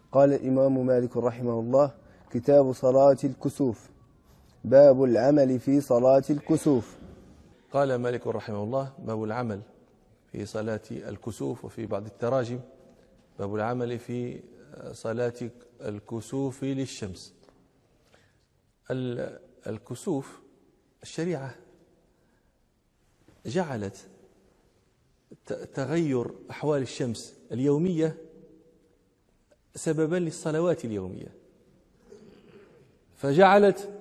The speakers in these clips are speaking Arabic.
قال الإمام مالك رحمه الله: كتاب صلاة الكسوف، باب العمل في صلاة الكسوف. قال مالك رحمه الله: باب العمل في صلاة الكسوف. وفي بعض التراجم: باب العمل في صلاة الكسوف للشمس. الكسوف، الشريعة جعلت تغير أحوال الشمس اليومية سببا للصلوات اليومية، فجعلت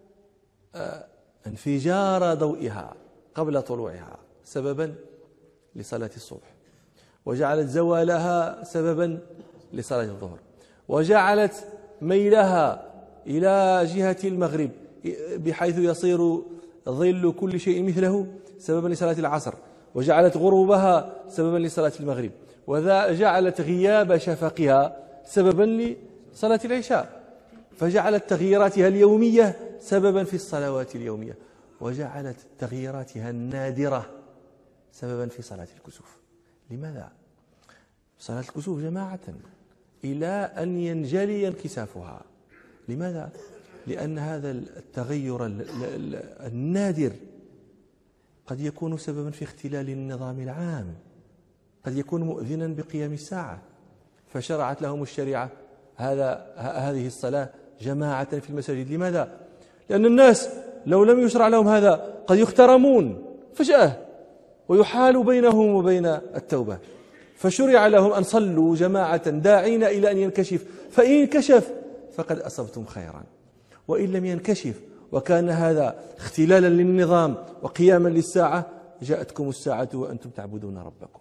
انفجار ضوئها قبل طلوعها سببا لصلاة الصبح، وجعلت زوالها سببا لصلاة الظهر، وجعلت ميلها إلى جهة المغرب بحيث يصير ظل كل شيء مثله سببا لصلاة العصر، وجعلت غروبها سببا لصلاة المغرب، وجعلت غياب شفقها سببا لصلاة العشاء، فجعلت تغييراتها اليومية سببا في الصلوات اليومية، وجعلت تغييراتها النادرة سببا في صلاة الكسوف. لماذا؟ صلاة الكسوف جماعة إلى أن ينجلي انكسافها. لماذا؟ لأن هذا التغير النادر قد يكون سببا في اختلال النظام العام، قد يكون مؤذنا بقيام الساعة، فشرعت لهم الشريعة هذه الصلاة جماعة في المساجد. لماذا؟ لأن الناس لو لم يشرع لهم هذا قد يخترمون فجأة ويحال بينهم وبين التوبة، فشرع لهم أن صلوا جماعة داعين إلى أن ينكشف، فإن انكشف فقد أصبتم خيرا، وإن لم ينكشف وكان هذا اختلالا للنظام وقياما للساعة جاءتكم الساعة وأنتم تعبدون ربكم.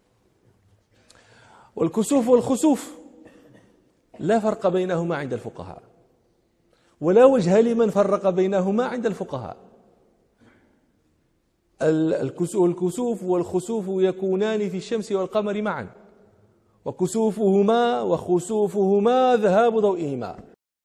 والكسوف والخسوف لا فرق بينهما عند الفقهاء، ولا وجه لمن فرق بينهما عند الفقهاء. الكسوف والخسوف يكونان في الشمس والقمر معا، وكسوفهما وخسوفهما ذهاب ضوئهما.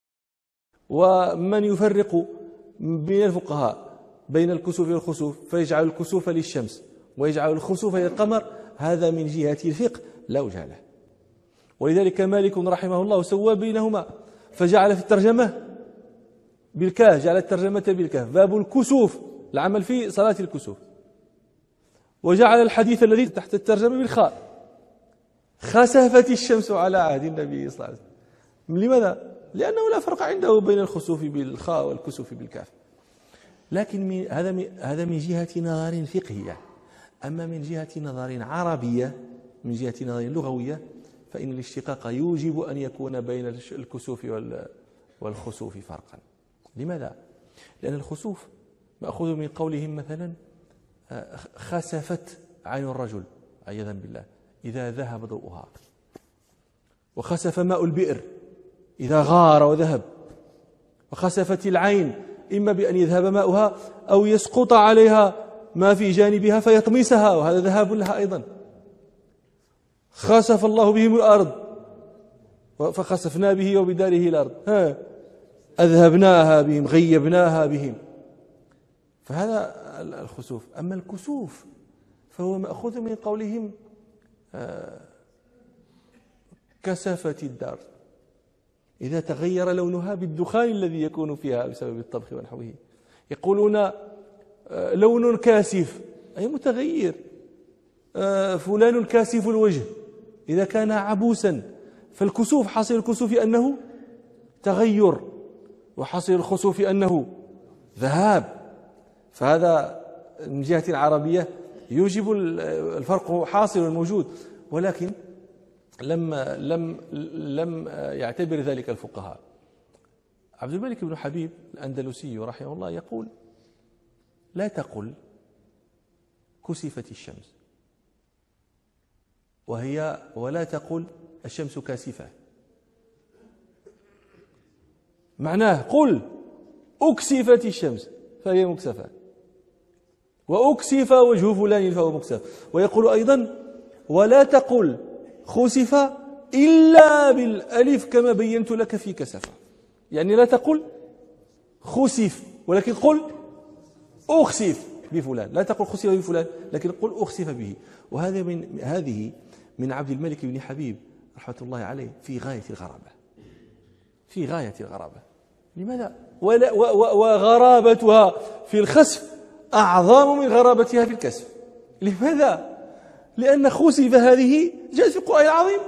ومن يفرق بين الفقهاء بين الكسوف والخسوف فيجعل الكسوف للشمس ويجعل الخسوف للقمر، هذا من جهة الفقه لا وجه له. ولذلك مالك رحمه الله سوى بينهما، فجعل في الترجمة بالكاف، جعل الترجمة بالكاف باب الكسوف، العمل في صلاة الكسوف، وجعل الحديث الذي تحت الترجمة بالخاء، خسفت الشمس على عهد النبي صلى الله عليه وسلم. لماذا؟ لأنه لا فرق عنده بين الخسوف بالخاء والكسوف بالكاف. لكن هذا من جهة نظر فقهية. أما من جهة نظر عربية، من جهة نظر لغوية، فإن الاشتقاق يوجب أن يكون بين الكسوف والخسوف فرقا. لماذا؟ لأن الخسوف مأخوذ من قولهم مثلا خسفت عين الرجل عياذا بالله إذا ذهب ضوءها، وخسف ماء البئر إذا غار وذهب، وخسفت العين إما بأن يذهب ماؤها أو يسقط عليها ما في جانبها فيطمسها، وهذا ذهاب لها أيضا. خسف الله بهم الأرض فخسفنا به وبداره الأرض، أذهبناها بهم، غيبناها بهم، فهذا الخسوف. أما الكسوف فهو مأخوذ من قولهم كسفت الدار إذا تغير لونها بالدخان الذي يكون فيها بسبب الطبخ ونحوه. يقولون لون كاسف أي متغير، فلان كاسف الوجه إذا كان عبوسا، فالكسوف حاصل الكسوف أنه تغير، وحاصل الخسوف أنه ذهاب. فهذا من جهة عربية يوجب الفرق حاصل موجود، ولكن لم يعتبر ذلك الفقهاء. عبد الملك بن حبيب الأندلسي رحمه الله يقول: لا تقل كسفت الشمس، ولا تقل الشمس كاسفة. معناه قل أكسفت الشمس فهي مكسفة، وأكسف وجه فلان فهو مكسف. ويقول أيضا: ولا تقل خسف إلا بالألف كما بينت لك في كسفة، يعني لا تقل خسف ولكن قل أخسف بفلان، لا تقل خسف بفلان لكن قل أخسف به. وهذه من عبد الملك بن حبيب رحمة الله عليه في غاية الغرابة. في غاية الغرابة. لماذا؟ وغرابتها في الخسف أعظم من غرابتها في الكسف. لماذا؟ لأن خسف هذه جاءت في القرآن العظيم.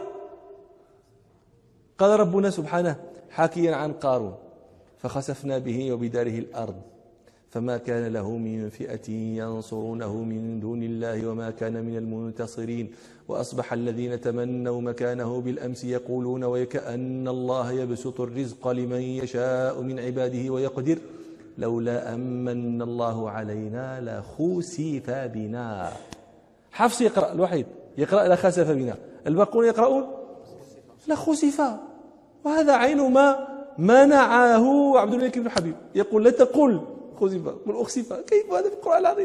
قال ربنا سبحانه حاكيا عن قارون: فخسفنا به وبداره الأرض فما كان له من فئة ينصرونه من دون الله وما كان من المنتصرين وأصبح الذين تمنوا مكانه بالأمس يقولون وكأن الله يبسط الرزق لمن يشاء من عباده ويقدر لولا أمن الله علينا لخسف بنا. حفص يقرأ الوحيد يقرأ لخسف بنا، الباقون يقرؤون لخسف. وهذا عين ما منعه عبد الملك بن حبيب، يقول لا تقل خسف قل أخسف. كيف هذا في القرآن العظيم؟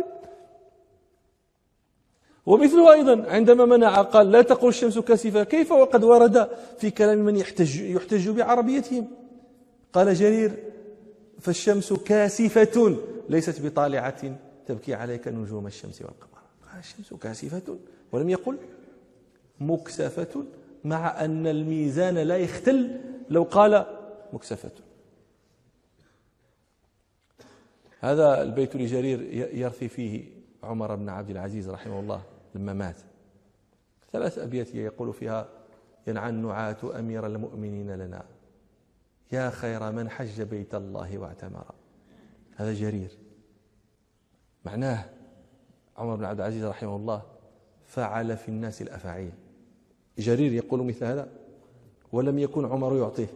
ومثله أيضا عندما منع قال لا تقل الشمس كاسفة. كيف وقد ورد في كلام من يحتج بعربيتهم؟ قال جرير: فالشمس كاسفة ليست بطالعة تبكي عليك نجوم الشمس والقمر. قال الشمس كاسفة ولم يقل مكسفة، مع أن الميزان لا يختل لو قال مكسفة. هذا البيت لجرير يرثي فيه عمر بن عبد العزيز رحمه الله لما مات 3 أبيات يقول فيها: ينعى النعاة أمير المؤمنين لنا يا خير من حج بيت الله واعتمر. هذا جرير. معناه عمر بن عبد العزيز رحمه الله فعل في الناس الأفاعيل. جرير يقول مثل هذا ولم يكن عمر يعطيه.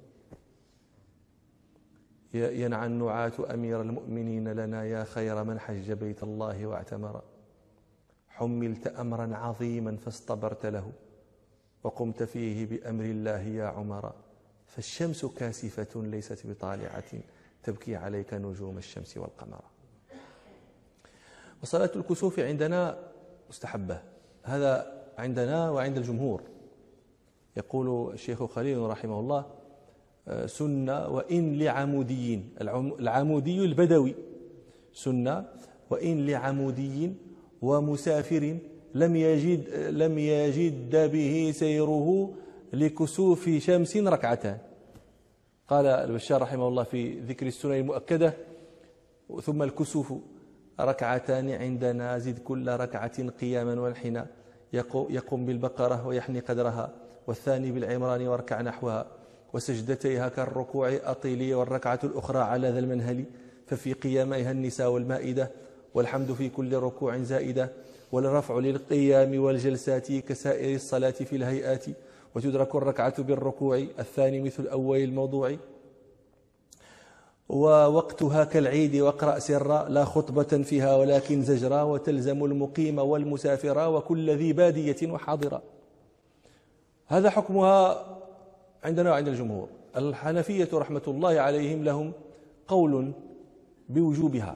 ينعى النعاة أمير المؤمنين لنا يا خير من حج بيت الله واعتمر حملت أمرا عظيما فاصطبرت له وقمت فيه بأمر الله يا عمر فالشمس كاسفة ليست بطالعة تبكي عليك نجوم الشمس والقمر. وصلاة الكسوف عندنا مستحبة، هذا عندنا وعند الجمهور. يقول الشيخ خليل رحمه الله: سنة وإن لعمودي، العمودي البدوي سنة وإن لعمودي ومسافر لم يجد به سيره لكسوف شمس ركعتان. قال البشار رحمه الله في ذكر السنن المؤكدة: ثم الكسوف ركعتان عندنا زد كل ركعة قياما وانحنا يقوم بالبقرة ويحني قدرها والثاني بالعمران واركع نحوها وسجدتيها كالركوع أطيلي والركعة الأخرى على ذا المنهل ففي قياميها النساء والمائدة والحمد في كل ركوع زائدة والرفع للقيام والجلسات كسائر الصلاة في الهيئات وتدرك الركعة بالركوع الثاني مثل أول الموضوع ووقتها كالعيد واقرأ سرا لا خطبة فيها ولكن زجرا وتلزم المقيم والمسافر وكل ذي بادية وحاضرة. هذا حكمها عندنا وعند الجمهور. الحنفية رحمة الله عليهم لهم قول بوجوبها.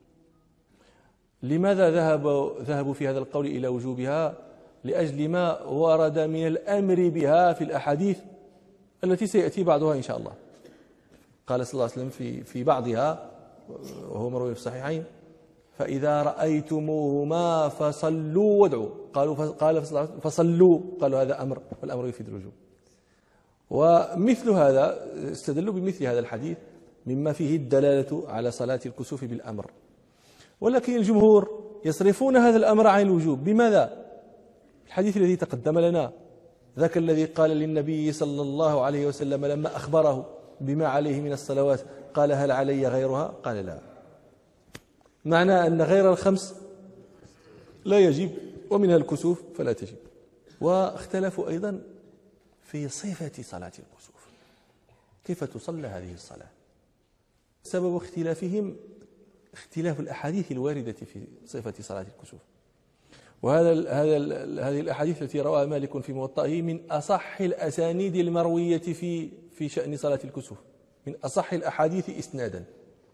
لماذا ذهبوا في هذا القول إلى وجوبها؟ لأجل ما ورد من الأمر بها في الأحاديث التي سيأتي بعضها إن شاء الله. قال صلى الله عليه وسلم في بعضها وهو مروي في الصحيحين: فإذا رأيتموهما فصلوا وادعوا. قال فصلوا، قالوا هذا أمر والأمر يفيد الوجوب. ومثل هذا استدلوا بمثل هذا الحديث مما فيه الدلالة على صلاة الكسوف بالأمر. ولكن الجمهور يصرفون هذا الأمر عن الوجوب. بماذا؟ الحديث الذي تقدم لنا ذاك الذي قال للنبي صلى الله عليه وسلم لما أخبره بما عليه من الصلوات قال: هل علي غيرها؟ قال: لا. معنى أن غير الخمس لا يجب ومنها الكسوف فلا تجب. واختلفوا أيضا في صفة صلاة الكسوف، كيف تصلى هذه الصلاة. سبب اختلافهم اختلاف الأحاديث الواردة في صفة صلاة الكسوف. هذه الأحاديث التي رواها مالك في موطئه من أصح الأسانيد المروية في شأن صلاة الكسوف، من أصح الأحاديث إسنادا.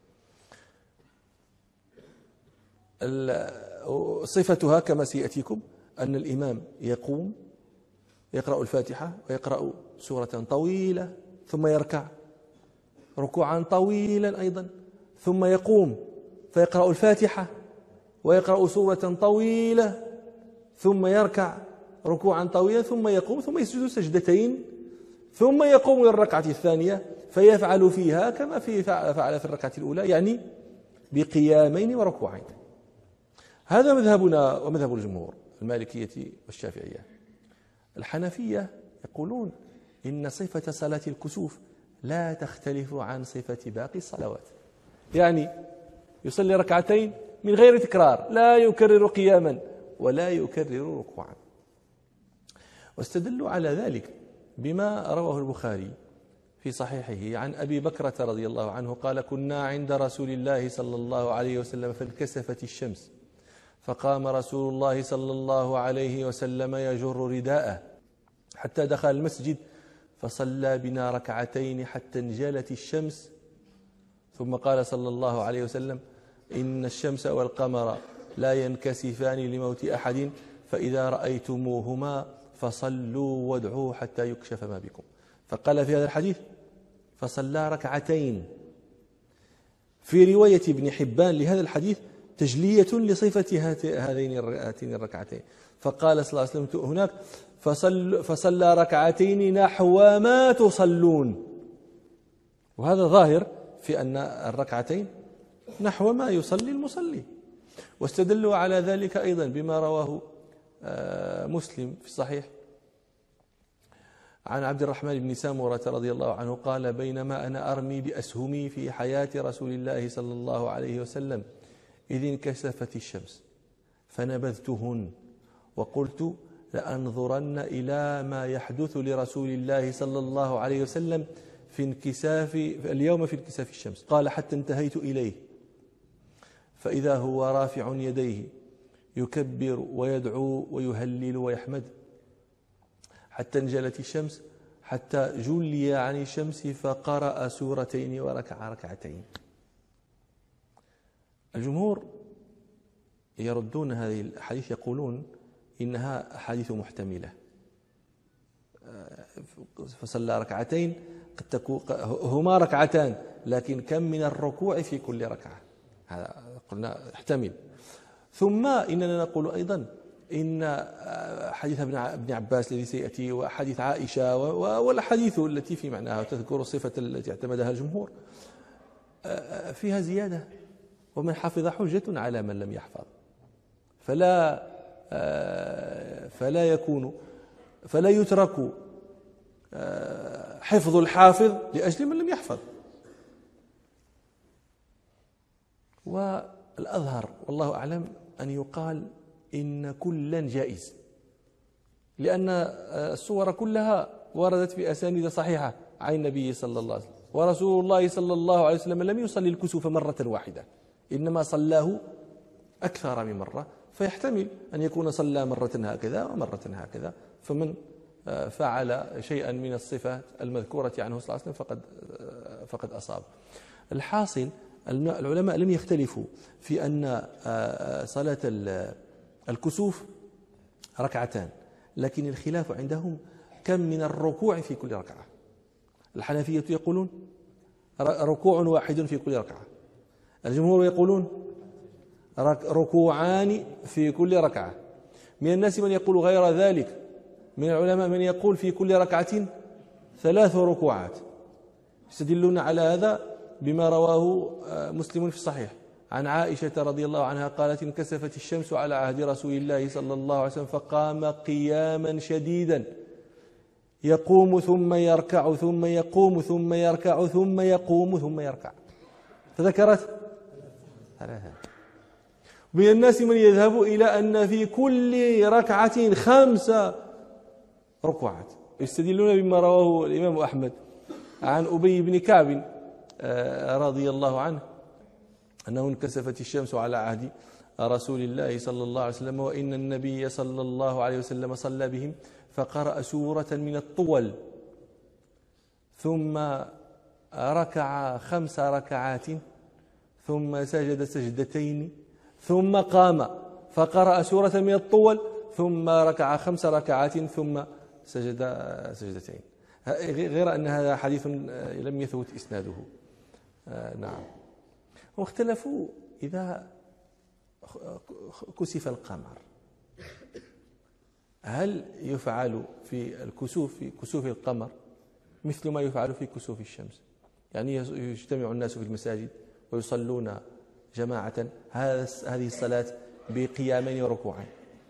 صفتها كما سيأتيكم أن الإمام يقوم يقرأ الفاتحة ويقرأ سورة طويلة ثم يركع ركوعا طويلا أيضا ثم يقوم فيقرأ الفاتحة ويقرأ سورة طويلة ثم يركع ركوعا طويلا ثم يقوم ثم يسجد سجدتين ثم يقوم إلى الركعة الثانية فيفعل فيها كما فعل في الركعة الأولى، يعني بقيامين وركوعين. هذا مذهبنا ومذهب الجمهور المالكية والشافعية. الحنفية يقولون إن صفة صلاة الكسوف لا تختلف عن صفة باقي الصلوات، يعني يصلي ركعتين من غير تكرار، لا يكرر قياما ولا يكرر ركوعا. واستدلوا على ذلك بما رواه البخاري في صحيحه عن أبي بكرة رضي الله عنه قال: كنا عند رسول الله صلى الله عليه وسلم فانكسفت الشمس، فقام رسول الله صلى الله عليه وسلم يجر رداءه حتى دخل المسجد، فصلى بنا ركعتين حتى انجلت الشمس، ثم قال صلى الله عليه وسلم: إن الشمس والقمر لا ينكسفان لموت أحد، فإذا رأيتموهما فصلوا وادعوا حتى يكشف ما بكم. فقال في هذا الحديث: فصلى ركعتين. في رواية ابن حبان لهذا الحديث تجلية لصفة هاتين الركعتين، فقال صلى الله عليه وسلم هناك: فصلى ركعتين نحو ما تصلون. وهذا ظاهر في أن الركعتين نحو ما يصلي المصلي. واستدلوا على ذلك أيضا بما رواه مسلم في الصحيح عن عبد الرحمن بن سامورة رضي الله عنه قال: بينما أنا أرمي بأسهمي في حياة رسول الله صلى الله عليه وسلم إذ انكسفت الشمس فنبذتهن وقلت: لأنظرن إلى ما يحدث لرسول الله صلى الله عليه وسلم اليوم في انكساف الشمس. قال: حتى انتهيت إليه فإذا هو رافع يديه يكبر ويدعو ويهلل ويحمد حتى انجلت الشمس حتى جلي عن الشمس فقرأ سورتين وركع ركعتين. الجمهور يردون هذه الحديث، يقولون إنها أحاديث محتملة. فصلى ركعتين قد تكون هما ركعتان، لكن كم من الركوع في كل ركعة، هذا قلنا احتمل. ثم إننا نقول أيضا إن حديث ابن عباس الذي سيأتي وحديث عائشة والأحاديث التي في معناها تذكر الصفة التي اعتمدها الجمهور فيها زيادة: ومن حفظ حجة على من لم يحفظ. فلا يترك حفظ الحافظ لأجل من لم يحفظ. والأظهر والله أعلم أن يقال إن كلا جائز، لأن الصور كلها وردت بأسانيد صحيحة عن النبي صلى الله عليه وسلم، ورسول الله صلى الله عليه وسلم لم يصلي الكسوف مرة واحدة، إنما صلاه أكثر من مرة، فيحتمل أن يكون صلى مرة هكذا ومرة هكذا. فمن فعل شيئا من الصفات المذكورة عنه صلى الله عليه وسلم فقد أصاب. الحاصل العلماء لم يختلفوا في أن صلاة الكسوف ركعتان، لكن الخلاف عندهم كم من الركوع في كل ركعة. الحنفية يقولون ركوع واحد في كل ركعة، الجمهور يقولون ركوعان في كل ركعة. من الناس من يقول غير ذلك، من العلماء من يقول في كل ركعة 3 ركوعات. يستدلون على هذا بما رواه مسلم في الصحيح عن عائشة رضي الله عنها قالت: انكسفت الشمس على عهد رسول الله صلى الله عليه وسلم فقام قياما شديدا يقوم ثم يركع ثم يقوم ثم يركع ثم يقوم ثم يركع، فذكرت 3. من الناس من يذهب إلى أن في كل ركعة 5 ركوعات. يستدلون بما رواه الإمام أحمد عن أبي بن كعب رضي الله عنه أنه انكسفت الشمس على عهد رسول الله صلى الله عليه وسلم وإن النبي صلى الله عليه وسلم صلى بهم فقرأ سورة من الطول ثم ركع 5 ركعات ثم سجد سجدتين ثم قام فقرأ سورة من الطول ثم ركع 5 ركعات ثم سجد سجدتين. غير أن هذا حديث لم يثبت إسناده. نعم. واختلفوا إذا كسف القمر هل يفعل في الكسوف في كسوف القمر مثل ما يفعل في كسوف الشمس؟ يعني يجتمع الناس في المساجد ويصلون جماعة هذه الصلاة بقيامين وركوعين.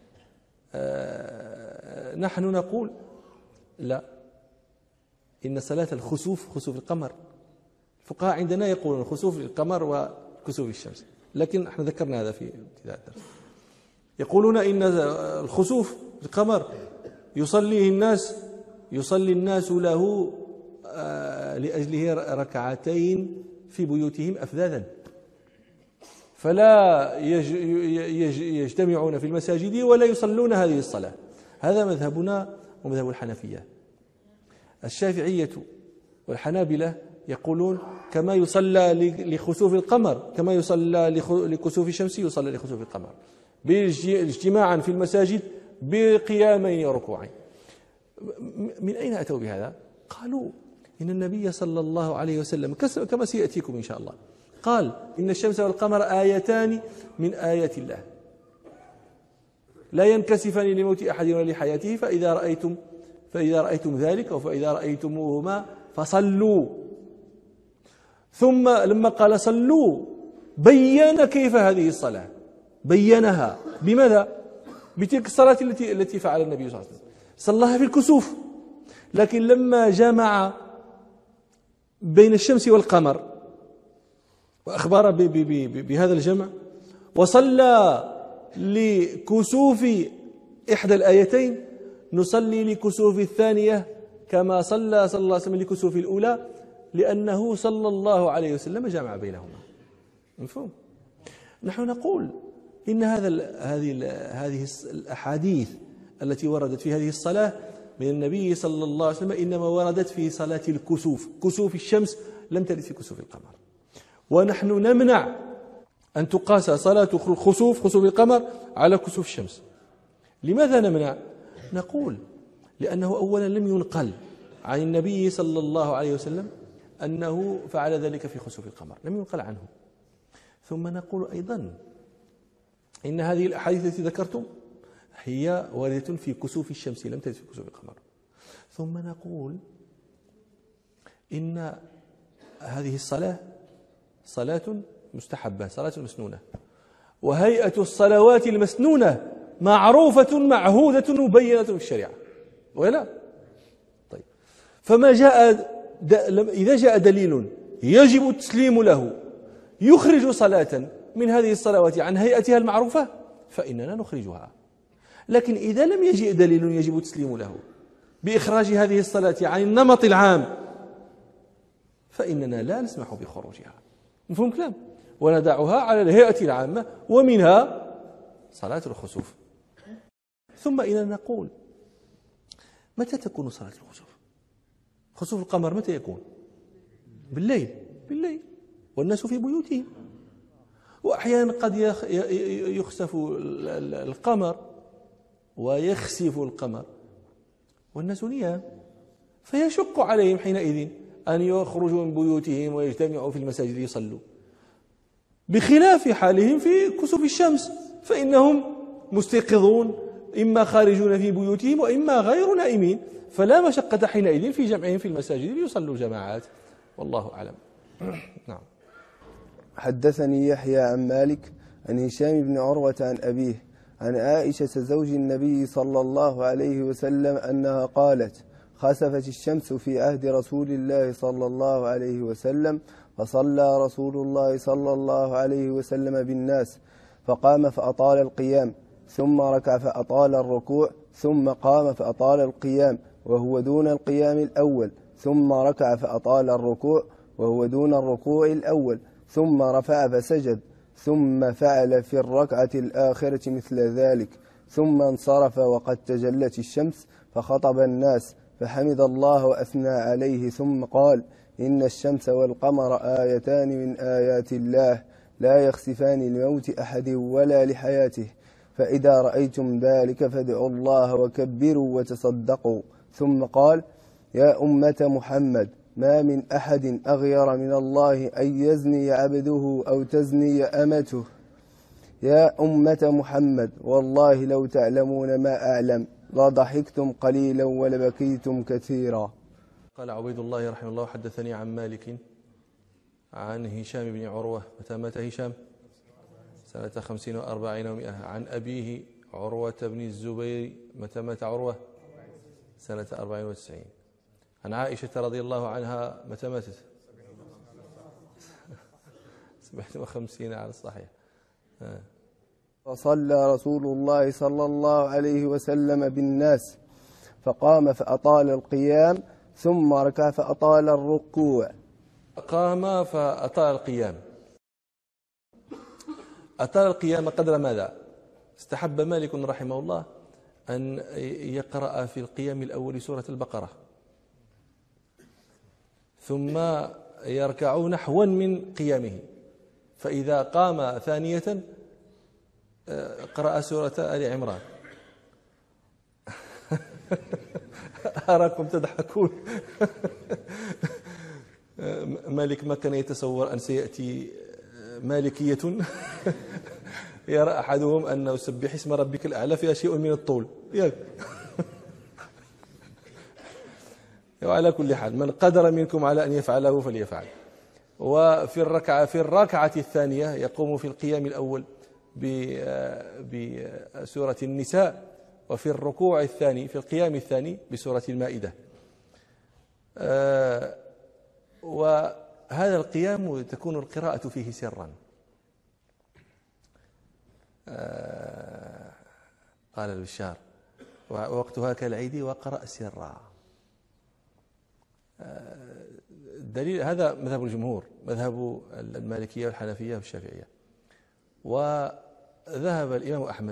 نحن نقول لا، إن صلاة الخسوف خسوف القمر، الفقهاء عندنا يقولون خسوف القمر وكسوف الشمس، لكن احنا ذكرنا هذا في ابتداء الدرس. يقولون إن الخسوف القمر يصلي الناس له لأجله ركعتين في بيوتهم أفذاذا، فلا يجتمعون في المساجد ولا يصلون هذه الصلاة. هذا مذهبنا ومذهب الحنفية. الشافعية والحنابلة يقولون كما يصلى لخسوف القمر كما يصلى لكسوف الشمس يصلى لخسوف القمر، باجتماعا في المساجد بقيامين وركوعين. من أين أتوا بهذا؟ قالوا إن النبي صلى الله عليه وسلم كما سيأتيكم إن شاء الله قال إن الشمس والقمر آيتان من آيات الله لا ينكسفان لموت أحد ولا لحياته، فإذا رأيتم ذلك فإذا رأيتموهما فصلوا. ثم لما قال صلوا بين كيف هذه الصلاة، بينها بماذا؟ بتلك الصلاة التي فعل النبي صلى الله عليه وسلم، صلاها في الكسوف، لكن لما جمع بين الشمس والقمر وأخبر بهذا الجمع وصلى لكسوف إحدى الآيتين، نصلي لكسوف الثانية كما صلى صلى الله عليه وسلم لكسوف الأولى، لأنه صلى الله عليه وسلم جمع بينهما. مفهوم؟ نحن نقول إن هذه الأحاديث التي وردت في هذه الصلاة من النبي صلى الله عليه وسلم إنما وردت في صلاة الكسوف، كسوف الشمس لم ترد في كسوف القمر. ونحن نمنع أن تقاس صلاة خسوف القمر على كسوف الشمس. لماذا نمنع؟ نقول لأنه أولا لم ينقل عن النبي صلى الله عليه وسلم أنه فعل ذلك في خسوف القمر، لم ينقل عنه. ثم نقول أيضا إن هذه الأحاديث التي ذكرتم هي واردة في كسوف الشمس لم ترد في كسوف القمر. ثم نقول إن هذه الصلاة صلاة مستحبة، صلاة مسنونة، وهيئة الصلوات المسنونة معروفة معهودة مبينة في الشريعة، ولا؟ طيب، فما إذا جاء دليل يجب التسليم له يخرج صلاة من هذه الصلوات عن هيئتها المعروفة فإننا نخرجها. لكن إذا لم يجئ دليل يجب التسليم له بإخراج هذه الصلاة عن النمط العام فإننا لا نسمح بخروجها. مفهوم كلام؟ وندعها على الهيئة العامة ومنها صلاة الخسوف. ثم إذا نقول متى تكون صلاة الخسوف؟ خسوف القمر متى يكون؟ بالليل والناس في بيوتهم. وأحيانا قد يخسف القمر ويخسف القمر والناس نيام، فيشق عليهم حينئذ أن يخرجوا من بيوتهم ويجتمعوا في المساجد يصلوا، بخلاف حالهم في كسوف الشمس فإنهم مستيقظون إما خارجون في بيوتهم وإما غير نائمين، فلا مشقة حينئذ في جمعهم في المساجد ليصلوا جماعات. والله أعلم. نعم. حدثني يحيى عن مالك عن هشام بن عروة عن أبيه عن عائشة زوج النبي صلى الله عليه وسلم أنها قالت: خسفت الشمس في عهد رسول الله صلى الله عليه وسلم، فصلى رسول الله صلى الله عليه وسلم بالناس، فقام فأطال القيام، ثم ركع فأطال الركوع، ثم قام فأطال القيام وهو دون القيام الأول، ثم ركع فأطال الركوع وهو دون الركوع الأول، ثم رفع فسجد، ثم فعل في الركعة الآخرة مثل ذلك، ثم انصرف وقد تجلت الشمس فخطب الناس فحمد الله وأثنى عليه، ثم قال: إن الشمس والقمر آيتان من آيات الله لا يخسفان لموت أحد ولا لحياته، فإذا رأيتم ذلك فادعوا الله وكبروا وتصدقوا. ثم قال: يا أمة محمد، ما من أحد أغير من الله أن يزني عبده أو تزني أمته. يا أمة محمد، والله لو تعلمون ما أعلم لضحكتم قليلا ولبكيتم كثيرا. قال عبيد الله رحمه الله: حدثني عن مالك عن هشام بن عروة. متى مات هشام؟ سنة 50 و40 و100. عن أبيه عروة بن الزبير. متى مات عروة؟ سنة 94. عن عائشة رضي الله عنها. متى ماتت؟ 57 على الصحيح. فصلى رسول الله صلى الله عليه وسلم بالناس فقام فأطال القيام ثم ركع فأطال الركوع. قام فأطال القيام. أطال القيام قدر ماذا؟ استحب مالك رحمه الله أن يقرأ في القيام الأول سورة البقرة ثم يركع نحوا من قيامه، فإذا قام ثانية قرأ سورة آل عمران. أراكم تضحكون. مالك ما كان يتصور أن سيأتي مالكية يرى أحدهم أنه سبح اسم ربك الأعلى فيها شيء من الطول. وعلى كل حال من قدر منكم على أن يفعله فليفعل. وفي الركعة الثانية يقوم في القيام الأول بسورة النساء، وفي الركوع الثاني في القيام الثاني بسورة المائدة. وهذا القيام تكون القراءة فيه سرا. قال البشار وقتها كالعيد وقرأ سرا. الدليل هذا مذهب الجمهور، مذهب المالكية والحنفية والشافعية. وذهب الإمام أحمد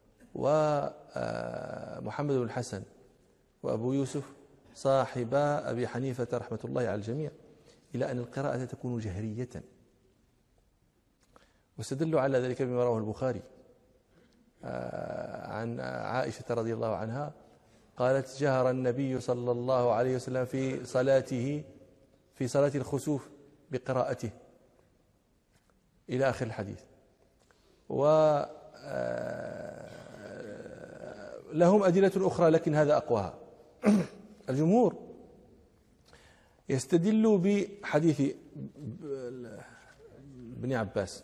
ومحمد بن الحسن وأبو يوسف صاحبا أبي حنيفة رحمة الله على الجميع إلى أن القراءة تكون جهرية، واستدلوا على ذلك بما رواه البخاري عن عائشة رضي الله عنها قالت جهر النبي صلى الله عليه وسلم في صلاة الخسوف بقراءته إلى آخر الحديث. ولهم أدلة أخرى لكن هذا أقواها. الجمهور يستدل بحديث ابن عباس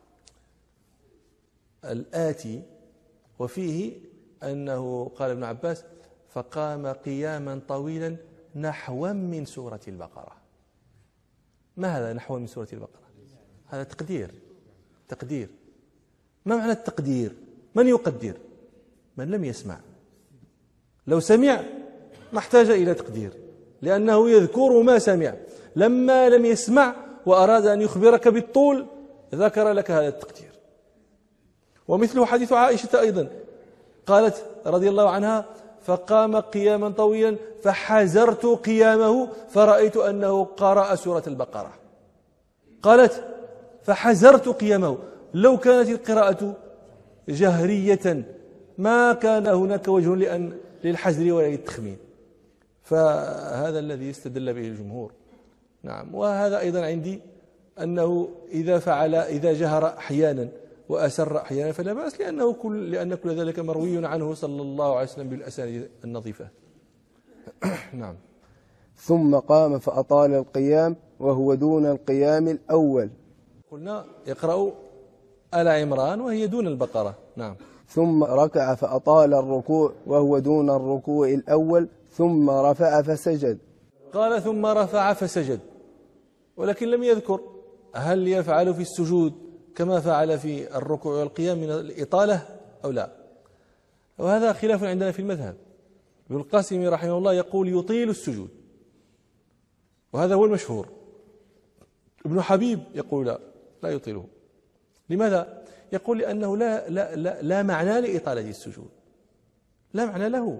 الآتي، وفيه أنه قال ابن عباس فقام قياما طويلا نحوا من سورة البقرة. ما هذا نحو من سورة البقرة؟ هذا تقدير. ما معنى التقدير؟ من يقدر؟ من لم يسمع. لو سمع ما احتاج إلى تقدير، لأنه يذكر ما سمع. لما لم يسمع وأراد أن يخبرك بالطول ذكر لك هذا التقدير. ومثله حديث عائشة أيضا قالت رضي الله عنها فقام قياما طويلا فحزرت قيامه فرأيت أنه قرأ سورة البقرة. قالت فحزرت قيامه. لو كانت القراءة جهرية ما كان هناك وجه للحزر ولا للتخمين. فهذا الذي استدل به الجمهور. نعم. وهذا أيضا عندي أنه إذا جهر أحيانا وأسر أحيانا فلا بأس، لأن كل ذلك مروي عنه صلى الله عليه وسلم بالأسانيد النظيفة. نعم. ثم قام فأطال القيام وهو دون القيام الأول. قلنا يقرأ آل عمران وهي دون البقرة. نعم. ثم ركع فأطال الركوع وهو دون الركوع الأول ثم رفع فسجد. قال ثم رفع فسجد، ولكن لم يذكر هل يفعل في السجود كما فعل في الركوع والقيام من الإطالة أو لا. وهذا خلاف عندنا في المذهب. ابن القاسم رحمه الله يقول يطيل السجود، وهذا هو المشهور. ابن حبيب يقول لا يطيله. لماذا؟ يقول لأنه لا معنى لإطالة السجود، لا معنى له.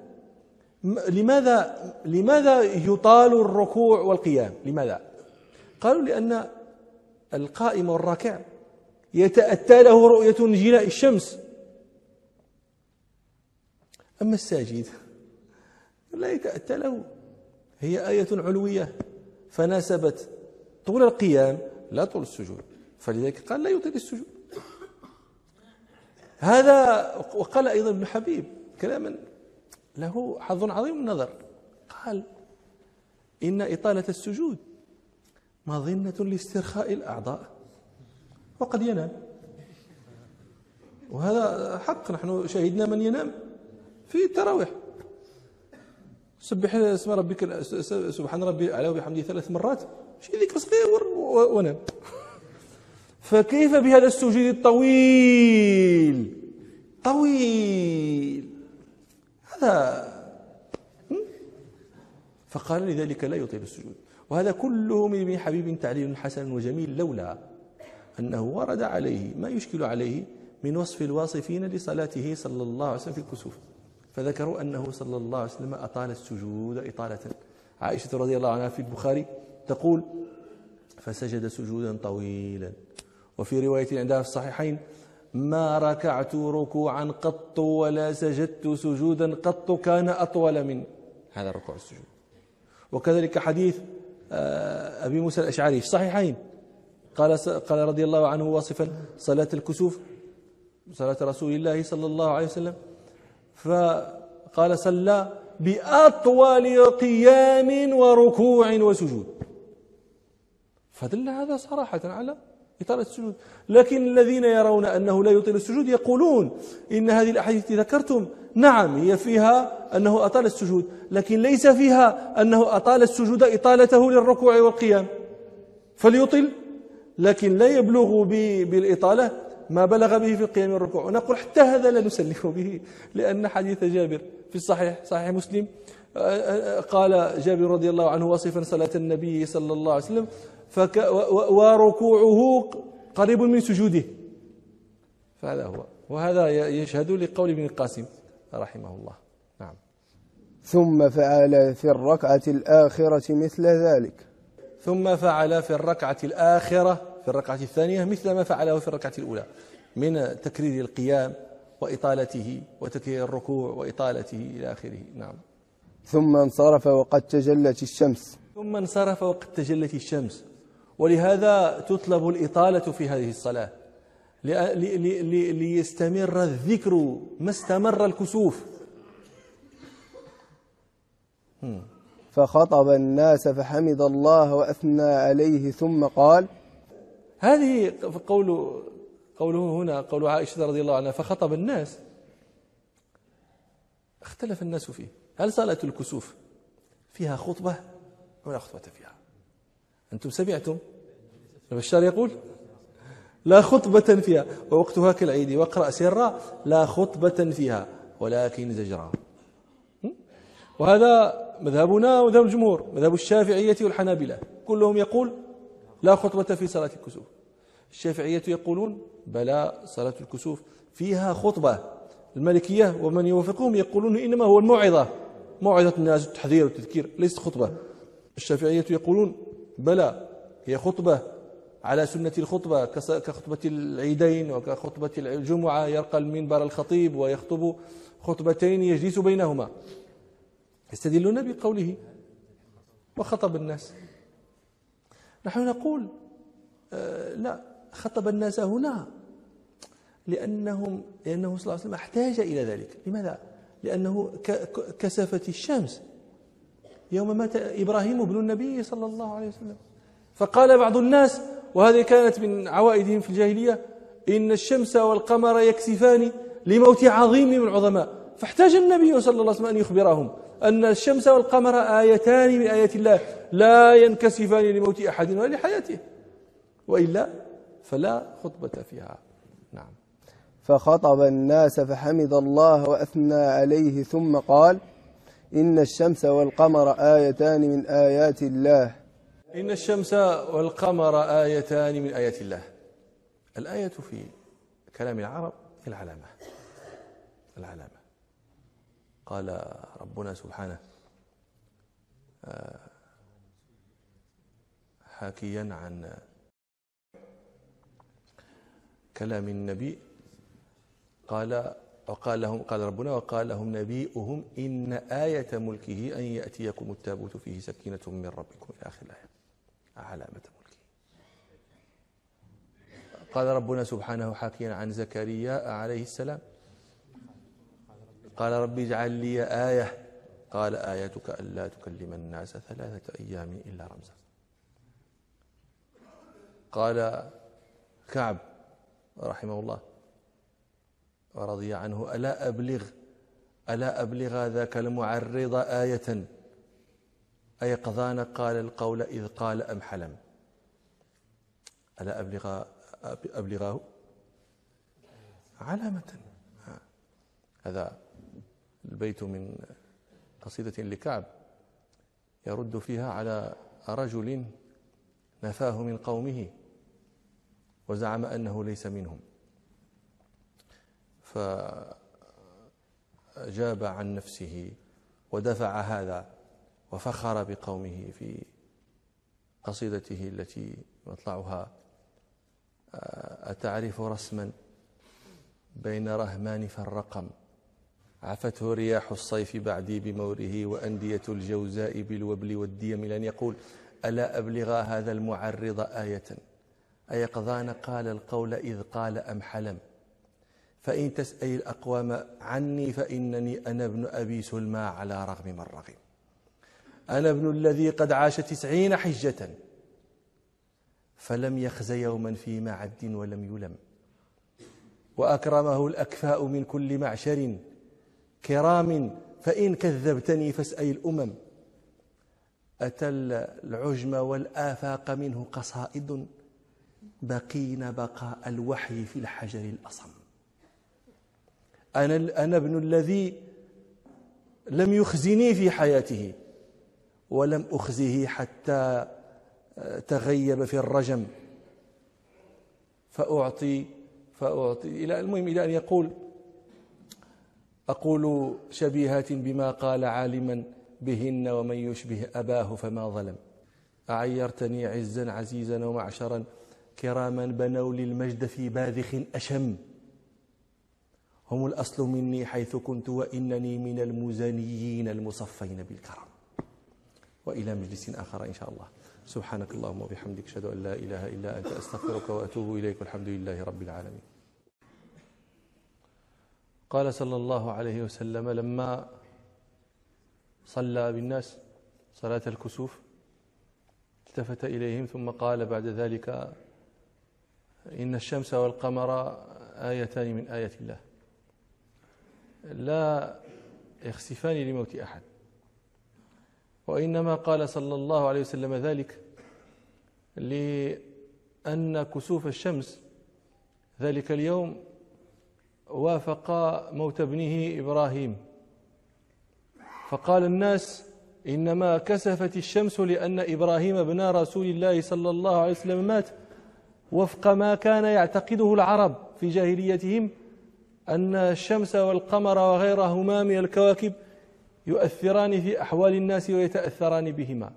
لماذا يطال الركوع والقيام؟ لماذا؟ قالوا لأن القائم والراكع يتأتى له رؤية انجلاء الشمس، أما الساجد لا يتأتى له. هي آية علوية فناسبت طول القيام لا طول السجود، فلذلك قال لا يطيل السجود. هذا. وقال أيضا ابن حبيب كلاما له حظ عظيم من النظر، قال إن إطالة السجود مظنة لاسترخاء الأعضاء وقد ينام، وهذا حق. نحن شهدنا من ينام في التراويح، سبح اسم ربك، سبحان ربي الأعلى وبحمده 3 مرات، شيء ذكر صغير ونام. فكيف بهذا السجود الطويل هذا؟ فقال لذلك لا يطيل السجود. وهذا كله من ابن حبيب تعليل حسن وجميل، لولا أنه ورد عليه ما يشكل عليه من وصف الواصفين لصلاته صلى الله عليه وسلم في الكسوف، فذكروا أنه صلى الله عليه وسلم أطال السجود إطالة. عائشة رضي الله عنها في البخاري تقول: فسجد سجودا طويلا. وفي رواية عندها في الصحيحين: ما ركعت ركوعا قط ولا سجدت سجودا قط كان أطول من هذا الركوع السجود. وكذلك حديث أبي موسى الأشعري في الصحيحين، قال رضي الله عنه واصفا صلاة الكسوف، صلاة رسول الله صلى الله عليه وسلم، فقال: صلى بأطول قيام وركوع وسجود. فدل هذا صراحة على إطالة السجود. لكن الذين يرون أنه لا يطيل السجود يقولون إن هذه الأحاديث التي ذكرتم نعم هي فيها أنه أطال السجود، لكن ليس فيها أنه أطال السجود إطالته للركوع والقيام، فليطل لكن لا يبلغ بالإطالة ما بلغ به في القيام والركوع. ونقول حتى هذا لا نسلم به، لأن حديث جابر في الصحيح صحيح مسلم قال جابر رضي الله عنه واصفا صلاة النبي صلى الله عليه وسلم: وركوعه قريب من سجوده. فهذا هو، وهذا يشهد لقول ابن القاسم رحمه الله. نعم. ثم فعل في الركعة الآخرة مثل ذلك. ثم فعل في الركعة الآخرة، في الركعة الثانية، مثل ما فعله في الركعة الأولى من تكرير القيام وإطالته، وتكرير الركوع وإطالته إلى آخره. نعم. ثم انصرف وقد تجلت الشمس. ثم انصرف وقد تجلت الشمس. ولهذا تطلب الإطالة في هذه الصلاة، ليستمر الذكر ما استمر الكسوف. فخطب الناس فحمد الله وأثنى عليه ثم قال. هذه قوله هنا، قول عائشة رضي الله عنها فخطب الناس، اختلف الناس فيه. هل صلاة الكسوف فيها خطبة ولا خطبة فيها؟ أنتم سمعتم البشار يقول لا خطبة فيها ووقتها كالعيد واقرأ سرا، لا خطبة فيها ولكن زجرا. وهذا مذهبنا ومذهب الجمهور، مذهب الشافعية والحنابلة، كلهم يقول لا خطبة في صلاة الكسوف. الشافعية يقولون بلى، صلاة الكسوف فيها خطبة. المالكية ومن يوافقهم يقولون إنما هو الموعظة، موعظة الناس، التحذير والتذكير، ليست خطبة. الشافعية يقولون بلى، هي خطبة على سنة الخطبة كخطبة العيدين وكخطبة الجمعة، يرقى المنبر الخطيب ويخطب خطبتين يجلس بينهما. يستدلون بقوله وخطب الناس. نحن نقول لا، خطب الناس هنا لأنه صلى الله عليه وسلم احتاج إلى ذلك. لماذا؟ لأنه كسفت الشمس يوم مات إبراهيم ابن النبي صلى الله عليه وسلم، فقال بعض الناس، وهذه كانت من عوائدهم في الجاهلية، إن الشمس والقمر يكسفان لموت عظيم من العظماء، فاحتاج النبي صلى الله عليه وسلم أن يخبرهم أن الشمس والقمر آيتان من آيات الله لا ينكسفان لموت أحد ولا لحياته، وإلا فلا خطبة فيها. نعم. فخطب الناس فحمد الله وأثنى عليه ثم قال إن الشمس والقمر آيتان من آيات الله. إن الشمس والقمر آيتان من آيات الله. الآية في كلام العرب العلامة. قال ربنا سبحانه حاكيا عن كلام النبي، قال ربنا وقال لهم نبيئهم إن آية ملكه أن يأتيكم التابوت فيه سكينة من ربكم إلى آخر الآية. علامة ملكه. قال ربنا سبحانه حاكيا عن زكريا عليه السلام، قال ربي اجعل لي آية، قال آيتك ألا تكلم الناس 3 أيام إلا رمزا. قال كعب رحمه الله ورضي عنه: ألا أبلغ ذاك المعرض آية أيقظان قال القول إذ قال أم حلم؟ ألا أبلغاه علامة. هذا البيت من قصيدة لكعب يرد فيها على رجل نفاه من قومه وزعم أنه ليس منهم، فجاب عن نفسه ودفع هذا وفخر بقومه في قصيدته التي مطلعها: أتعرف رسما بين رهمان فالرقم، عفته رياح الصيف بعدي بموره، وأندية الجوزاء بالوبل والديم. لن يقول: ألا أبلغ هذا المعرض آية أيقظان قال القول إذ قال أم حلم؟ فإن تسأل الأقوام عني فإنني أنا ابن أبي سلمى على رغم من رغم، أنا ابن الذي قد عاش 90 حجة فلم يخز يوما في معد ولم يلم، وأكرمه الأكفاء من كل معشر كرام، فإن كذبتني فاسأل الأمم. أتى العجم والآفاق منه قصائد، بقين بقاء الوحي في الحجر الأصم. أنا ابن الذي لم يخزني في حياته ولم أخزه حتى تغيب في الرجم، فأعطي إلى المهم إلى أن يقول: أقول شبيهات بما قال عالما بهن، ومن يشبه أباه فما ظلم. أعيرتني عزا عزيزا ومعشرا كراما بنوا للمجد في باذخ أشم، هم الأصل مني حيث كنت وإنني من المزنيين المصفين بالكرم. وإلى مجلس آخر إن شاء الله. سبحانك اللهم وبحمدك، أشهد أن لا إله إلا أنت، أستغفرك وأتوب إليك، والحمد لله رب العالمين. قال صلى الله عليه وسلم لما صلى بالناس صلاة الكسوف التفت إليهم ثم قال بعد ذلك: إن الشمس والقمر آيتان من آيات الله لا يخسفان لموت أحد. وإنما قال صلى الله عليه وسلم ذلك لأن كسوف الشمس ذلك اليوم وافق موت ابنه إبراهيم، فقال الناس: إنما كسفت الشمس لأن إبراهيم ابن رسول الله صلى الله عليه وسلم مات، وفق ما كان يعتقده العرب في جاهليتهم أن الشمس والقمر وغيرهما من الكواكب يؤثران في أحوال الناس ويتأثران بهما،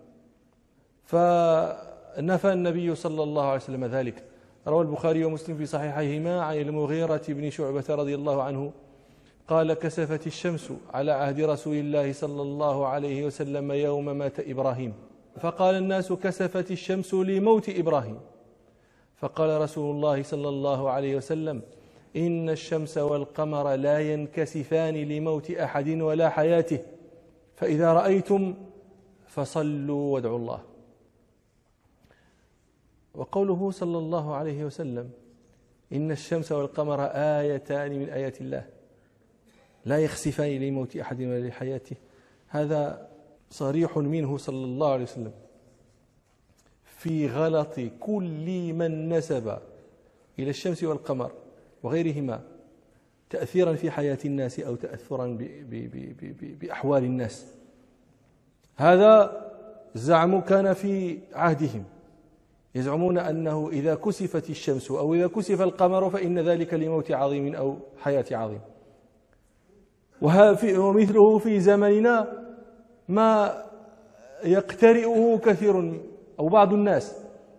فنفى النبي صلى الله عليه وسلم ذلك. روى البخاري ومسلم في صحيحيهما عن المغيرة بن شعبة رضي الله عنه قال: كسفت الشمس على عهد رسول الله صلى الله عليه وسلم يوم مات إبراهيم، فقال الناس: كسفت الشمس لموت إبراهيم، فقال رسول الله صلى الله عليه وسلم: إن الشمس والقمر لا ينكسفان لموت أحد ولا حياته، فإذا رأيتم فصلوا وادعوا الله. وقوله صلى الله عليه وسلم: إن الشمس والقمر آيتان من آيات الله لا يخسفان لموت أحد ولا لحياته، هذا صريح منه صلى الله عليه وسلم في غلط كل من نسب إلى الشمس والقمر وغيرهما تأثيرا في حياة الناس أو تأثرا بأحوال الناس. هذا الزعم كان في عهدهم، يزعمون أنه إذا كسفت الشمس أو إذا كسف القمر فإن ذلك لموت عظيم أو حياة عظيم. ومثله في زمننا ما يقترئه كثير أو بعض الناس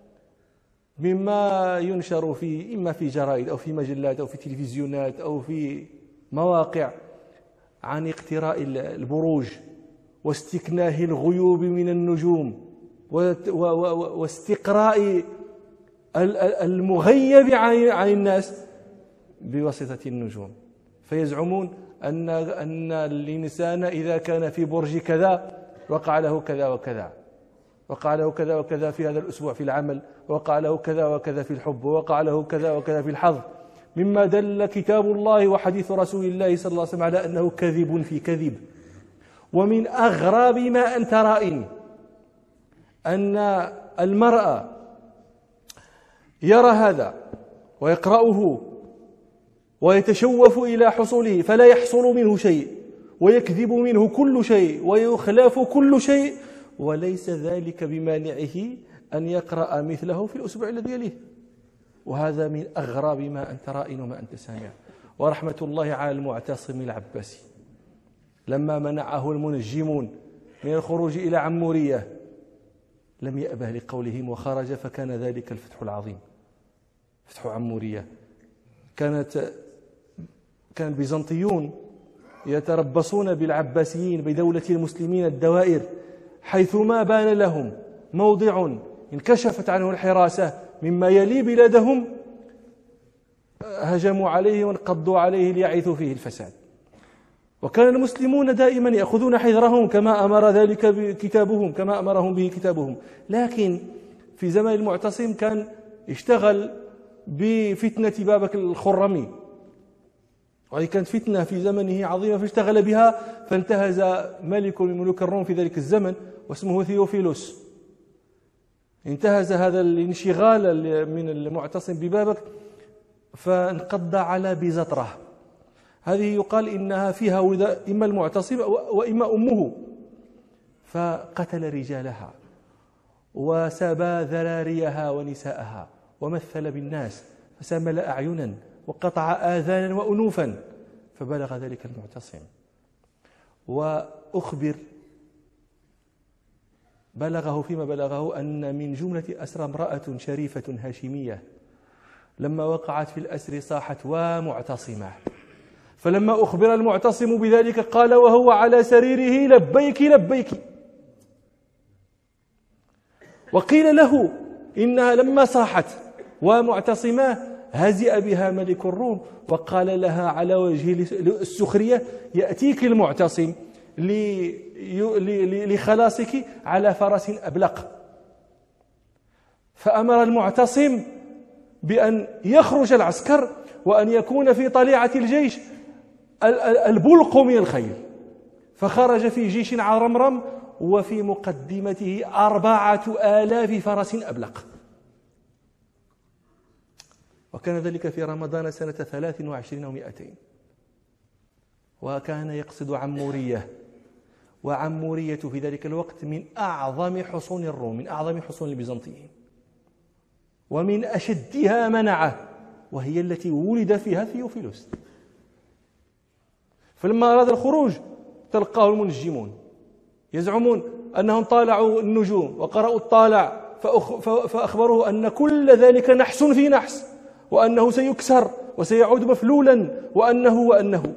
مما ينشر في إما في جرائد أو في مجلات أو في تلفزيونات أو في مواقع عن اقتراء البروج واستكناه الغيوب من النجوم واستقراء المغيب عن الناس بواسطة النجوم، فيزعمون أن الإنسان إذا كان في برج كذا وقع له كذا وكذا، وقع له كذا وكذا في هذا الأسبوع في العمل، وقع له كذا وكذا في الحب، وقع له كذا وكذا في الحظ، مما دل كتاب الله وحديث رسول الله صلى الله عليه وسلم على أنه كذب في كذب. ومن أغراب ما أنت رائن أن المرأة يرى هذا ويقرأه ويتشوف إلى حصوله فلا يحصل منه شيء، ويكذب منه كل شيء، ويخلف كل شيء، وليس ذلك بمانعه أن يقرأ مثله في الأسبوع الذي يليه. وهذا من أغراب ما أنت رائن وما أنت سامع. ورحمة الله على المعتصم العباسي لما منعه المنجمون من الخروج إلى عمورية لم يأبه لقولهم وخرج، فكان ذلك الفتح العظيم، فتح عمورية. كان البيزنطيون يتربصون بالعباسيين بدولة المسلمين الدوائر، حيثما بان لهم موضع انكشفت عنه الحراسة مما يلي بلادهم هجموا عليه وانقضوا عليه ليعيثوا فيه الفساد. وكان المسلمون دائما يأخذون حذرهم كما أمر ذلك كتابهم، كما أمرهم به كتابهم. لكن في زمن المعتصم كان اشتغل بفتنة بابك الخرمي، وهي كانت فتنة في زمنه عظيمة فاشتغل بها، فانتهز ملك من ملوك الروم في ذلك الزمن واسمه ثيوفيلوس، انتهز هذا الانشغال من المعتصم ببابك فانقض على بزطرة. هذه يقال إنها فيها ولد إما المعتصم وإما أمه، فقتل رجالها وسبى ذراريها ونساءها ومثل بالناس فسمل أعينا وقطع آذانا وأنوفا، فبلغ ذلك المعتصم. وأخبر بلغه فيما بلغه أن من جملة أسرى امرأة شريفة هاشمية لما وقعت في الأسر صاحت ومعتصمة، فلما أخبر المعتصم بذلك قال وهو على سريره لبيك لبيك. وقيل له إنها لما صاحت ومعتصمة هزئ بها ملك الروم وقال لها على وجه السخرية يأتيك المعتصم لخلاصك على فرس أبلق. فأمر المعتصم بأن يخرج العسكر وأن يكون في طليعة الجيش البلق من الخيل، فخرج في جيش عرمرم وفي مقدمته 4000 فرس أبلق. وكان ذلك في رمضان سنة 23 و200، وكان يقصد عمورية، وعمورية في ذلك الوقت من أعظم حصون الروم، من أعظم حصون البيزنطيين، ومن أشدها منعه، وهي التي ولد فيها ثيوفيلوس. فلما أراد الخروج تلقاه المنجمون يزعمون أنهم طالعوا النجوم وقرأوا الطالع، فأخبروه أن كل ذلك نحس في نحس، وأنه سيكسر وسيعود مفلولا وأنه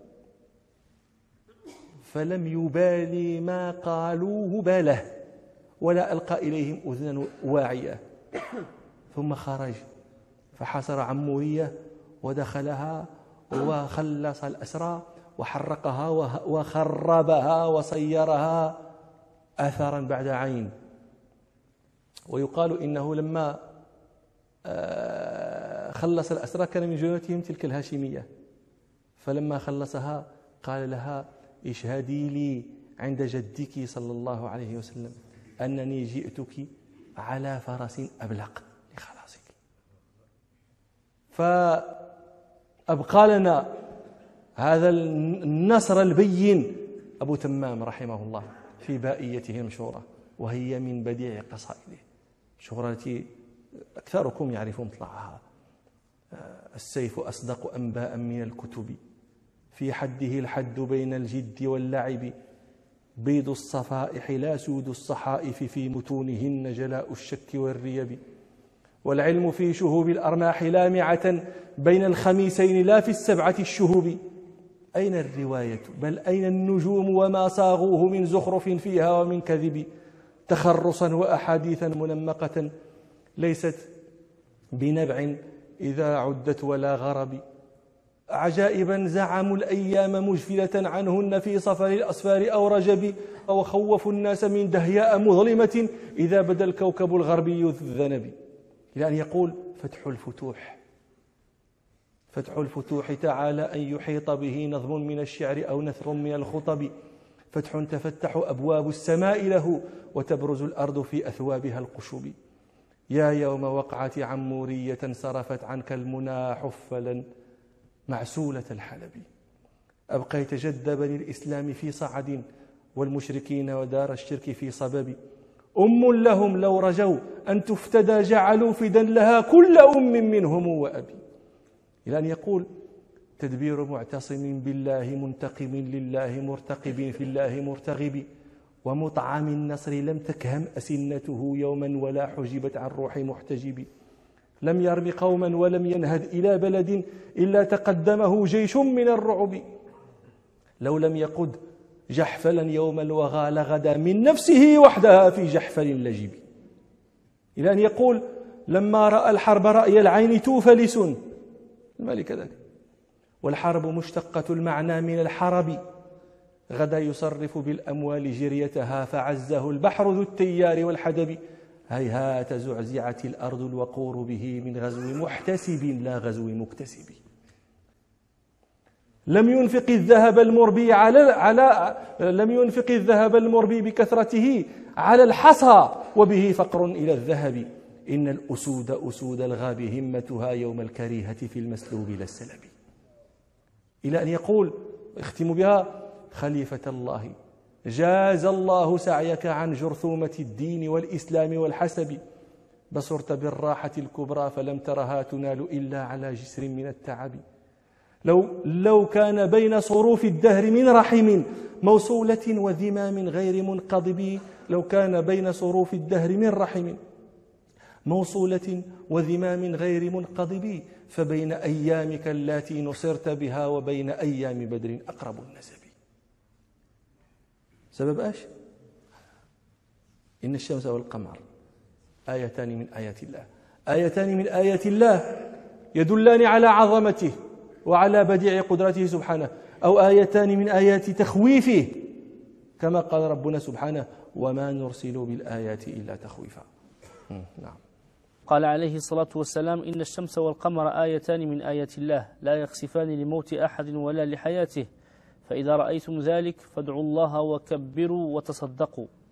فلم يبالي ما قالوه باله ولا ألقى إليهم أذنا واعية، ثم خرج فحاصر عمورية ودخلها وخلص الأسرى وحرقها وخربها وصيرها أثرا بعد عين. ويقال إنه لما خلص الأسرى كان من جنودهم تلك الهاشمية، فلما خلصها قال لها اشهدي لي عند جدك صلى الله عليه وسلم أنني جئتك على فرس أبلق لخلاصك. فأبقى لنا هذا النصر البين أبو تمام رحمه الله في بائيته المشهورة، وهي من بديع قصائده الشهرة التي أكثركم يعرف مطلعها: السيف أصدق أنباء من الكتب، في حده الحد بين الجد واللعب، بيض الصفائح لا سود الصحائف، في متونهن جلاء الشك والريب، والعلم في شهوب الأرماح لامعة بين الخميسين لا في السبعة الشهوب. أين الرواية بل أين النجوم وما صاغوه من زخرف فيها ومن كذب، تخرصا وأحاديثا منمقة ليست بنبع إذا عدت ولا غرب. عجائبا زعموا الأيام مجفلة عنهن في صفر الأصفار أو رجب، وخوفوا الناس من دهياء مظلمة إذا بدا الكوكب الغربي الذنب. إلى أن يقول فتح الفتوح تعالى أن يحيط به نظم من الشعر أو نثر من الخطب، فتح تفتح أبواب السماء له وتبرز الأرض في أثوابها القشب. يا يوم وقعة عمورية صرفت عنك المنى حفلا معسولة الحلب، أبقيت جد بني الإسلام في صعد والمشركين ودار الشرك في صبب. لهم لو رجوا أن تفتدى جعلوا فدا لها كل منهم وأبي. إلى أن يقول تدبير معتصم بالله منتقم لله مرتقب في الله مرتغب، ومطعم النصر لم تكهم أسنته يوما ولا حجبت عن روح محتجب. لم يرم قوما ولم ينهد إلى بلد إلا تقدمه جيش من الرعب، لو لم يقد جحفلا يوم الوغى لغدا من نفسه وحدها في جحفل لجب. إلى أن يقول لما رأى الحرب رأي العين توفلس المال كذلك، والحرب مشتقة المعنى من الحرب، غدا يصرف بالأموال جريتها فعزه البحر ذو التيار والحدب. هيهات زعزعت الأرض الوقور به من غزو محتسب لا غزو مكتسب. لم ينفق الذهب المربي بكثرته على الحصى وبه فقر إلى الذهب. إن الأسود أسود الغاب همتها يوم الكريهة في المسلوب لا السلب. إلى أن يقول اختم بها خليفة الله جاز الله سعيك عن جرثومة الدين والإسلام والحسب، بصرت بالراحة الكبرى فلم ترها تنال إلا على جسر من التعب. لو كان بين صروف الدهر من رحم موصولة وذمام غير منقضب، لو كان بين صروف الدهر من رحم موصولة وذمام غير منقضب، فبين أيامك التي نصرت بها وبين أيام بدر أقرب النسب. سبب ايش؟ إن الشمس والقمر آيتان من آيات الله يدلان على عظمته وعلى بديع قدرته سبحانه، أو آيتان من آيات تخويفه كما قال ربنا سبحانه وما نرسل بالآيات إلا تخويفا. نعم. قال عليه الصلاة والسلام إن الشمس والقمر آيتان من آيات الله لا يخسفان لموت أحد ولا لحياته، فإذا رأيتم ذلك فادعوا الله وكبروا وتصدقوا.